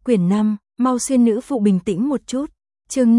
Quyển 5, mau xuyên nữ phụ bình tĩnh một chút. Chương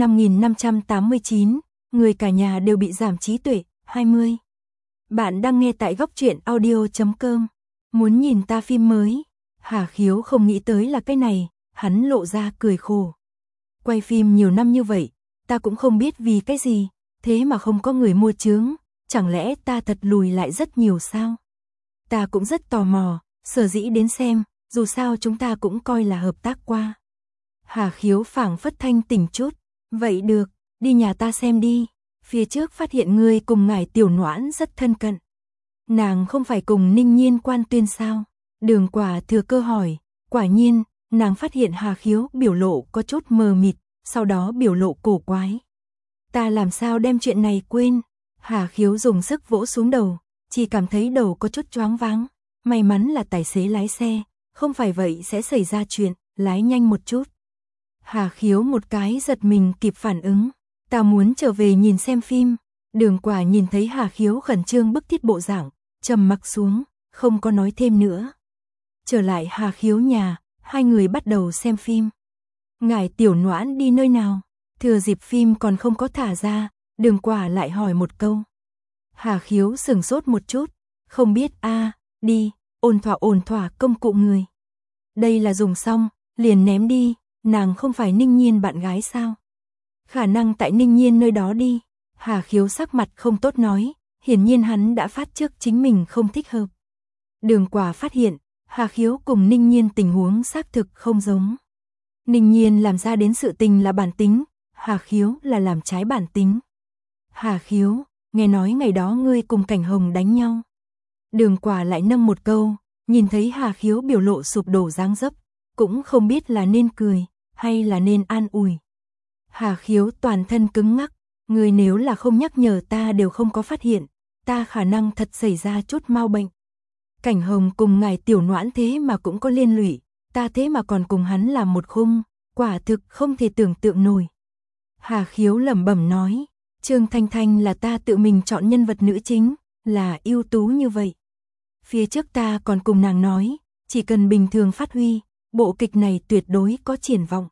5589, người cả nhà đều bị giảm trí tuệ, 20. Bạn đang nghe tại góc truyện audio.com. Muốn nhìn ta phim mới? Hà Khiếu không nghĩ tới là cái này, hắn lộ ra cười khổ. Quay phim nhiều năm như vậy, ta cũng không biết vì cái gì, thế mà không có người mua chướng, chẳng lẽ ta thật lùi lại rất nhiều sao? Ta cũng rất tò mò, sở dĩ đến xem, dù sao chúng ta cũng coi là hợp tác qua. Hà Khiếu phảng phất thanh tỉnh chút, vậy được, đi nhà ta xem đi, phía trước phát hiện ngươi cùng ngài Tiểu Noãn rất thân cận. Nàng không phải cùng Ninh Nhiên quan tuyên sao? Đường Quả thừa cơ hỏi, quả nhiên, nàng phát hiện Hà Khiếu biểu lộ có chút mờ mịt, sau đó biểu lộ cổ quái. Ta làm sao đem chuyện này quên? Hà Khiếu dùng sức vỗ xuống đầu, chỉ cảm thấy đầu có chút choáng váng. May mắn là tài xế lái xe, không phải vậy sẽ xảy ra chuyện, lái nhanh một chút. Hà Khiếu một cái giật mình kịp phản ứng, ta muốn trở về nhìn xem phim. Đường Quả nhìn thấy Hà Khiếu khẩn trương bức thiết bộ dạng, trầm mặc xuống, không có nói thêm nữa. Trở lại Hà Khiếu nhà, hai người bắt đầu xem phim. Ngài Tiểu Noãn đi nơi nào? Thừa dịp phim còn không có thả ra, Đường Quả lại hỏi một câu. Hà Khiếu sửng sốt một chút, không biết đi, ổn thỏa công cụ người. Đây là dùng xong, liền ném đi, nàng không phải Ninh Nhiên bạn gái sao? Khả năng tại Ninh Nhiên nơi đó đi. Hà Khiếu sắc mặt không tốt nói, hiển nhiên hắn đã phát trước chính mình không thích hợp. Đường Quả phát hiện, Hà Khiếu cùng Ninh Nhiên tình huống xác thực không giống. Ninh Nhiên làm ra đến sự tình là bản tính, Hà Khiếu là làm trái bản tính. Hà Khiếu, nghe nói ngày đó ngươi cùng Cảnh Hồng đánh nhau. Đường Quả lại nâng một câu, nhìn thấy Hà Khiếu biểu lộ sụp đổ dáng dấp, cũng không biết là nên cười, hay là nên an ủi. Hà Khiếu toàn thân cứng ngắc, ngươi nếu là không nhắc nhở ta đều không có phát hiện, ta khả năng thật xảy ra chút mau bệnh. Cảnh Hồng cùng ngài Tiểu Noãn thế mà cũng có liên lụy, ta thế mà còn cùng hắn làm một khung, quả thực không thể tưởng tượng nổi. Hà Khiếu lẩm bẩm nói, Trương Thanh Thanh là ta tự mình chọn nhân vật nữ chính, là ưu tú như vậy. Phía trước ta còn cùng nàng nói, chỉ cần bình thường phát huy, bộ kịch này tuyệt đối có triển vọng.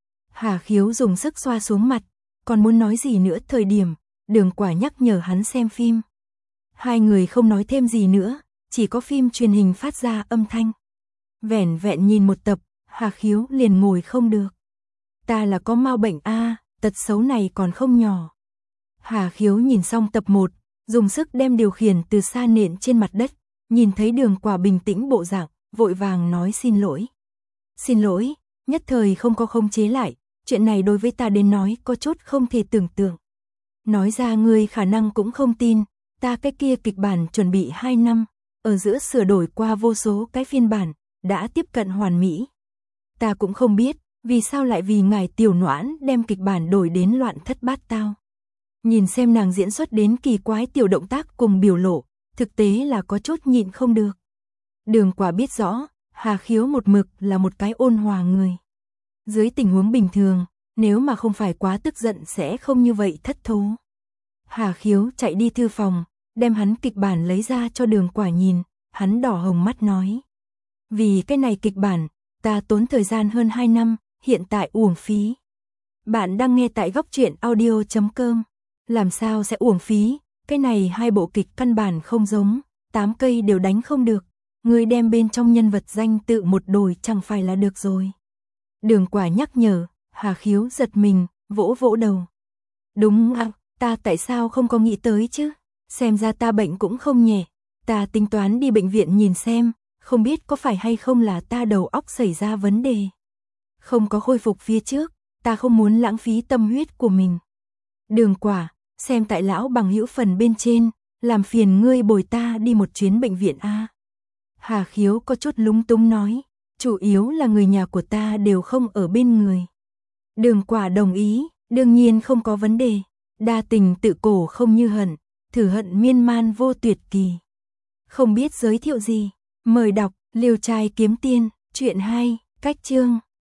Hà Khiếu dùng sức xoa xuống mặt, còn muốn nói gì nữa thời điểm, Đường Quả nhắc nhở hắn xem phim. Hai người không nói thêm gì nữa, chỉ có phim truyền hình phát ra âm thanh. Vẻn vẹn nhìn một tập, Hà Khiếu liền ngồi không được. Ta là có mau bệnh tật xấu này còn không nhỏ. Hà Khiếu nhìn xong tập 1, dùng sức đem điều khiển từ xa nện trên mặt đất, nhìn thấy Đường Quả bình tĩnh bộ dạng, vội vàng nói xin lỗi. Xin lỗi, nhất thời không có khống chế lại, chuyện này đối với ta đến nói có chút không thể tưởng tượng. Nói ra ngươi khả năng cũng không tin, ta cái kia kịch bản chuẩn bị 2 năm, ở giữa sửa đổi qua vô số cái phiên bản, đã tiếp cận hoàn mỹ. Ta cũng không biết, vì sao lại vì ngài Tiểu Noãn đem kịch bản đổi đến loạn thất bát tao. Nhìn xem nàng diễn xuất đến kỳ quái tiểu động tác cùng biểu lộ, thực tế là có chút nhịn không được. Đường Quả biết rõ, Hà Khiếu một mực là một cái ôn hòa người. Dưới tình huống bình thường, nếu mà không phải quá tức giận sẽ không như vậy thất thố. Hà Khiếu chạy đi thư phòng, đem hắn kịch bản lấy ra cho Đường Quả nhìn, hắn đỏ hồng mắt nói. Vì cái này kịch bản, ta tốn thời gian hơn 2 năm, hiện tại uổng phí. Bạn đang nghe tại góc truyện audio.com. Làm sao sẽ uổng phí, cái này hai bộ kịch căn bản không giống, 8 cây đều đánh không được. Ngươi đem bên trong nhân vật danh tự một đổi chẳng phải là được rồi. Đường Quả nhắc nhở, Hà Khiếu giật mình, vỗ vỗ đầu. Đúng ta tại sao không có nghĩ tới chứ? Xem ra ta bệnh cũng không nhẹ, ta tính toán đi bệnh viện nhìn xem, không biết có phải hay không là ta đầu óc xảy ra vấn đề. Không có khôi phục phía trước, ta không muốn lãng phí tâm huyết của mình. Đường Quả, xem tại lão bằng hữu phần bên trên, làm phiền ngươi bồi ta đi một chuyến bệnh viện Hà Khiếu có chút lúng túng nói, chủ yếu là người nhà của ta đều không ở bên người. Đường Quả đồng ý, đương nhiên không có vấn đề, đa tình tự cổ không như hận, thử hận miên man vô tuyệt kỳ. Không biết giới thiệu gì, mời đọc Liêu Trai Kiếm Tiên, truyện 2, cách chương.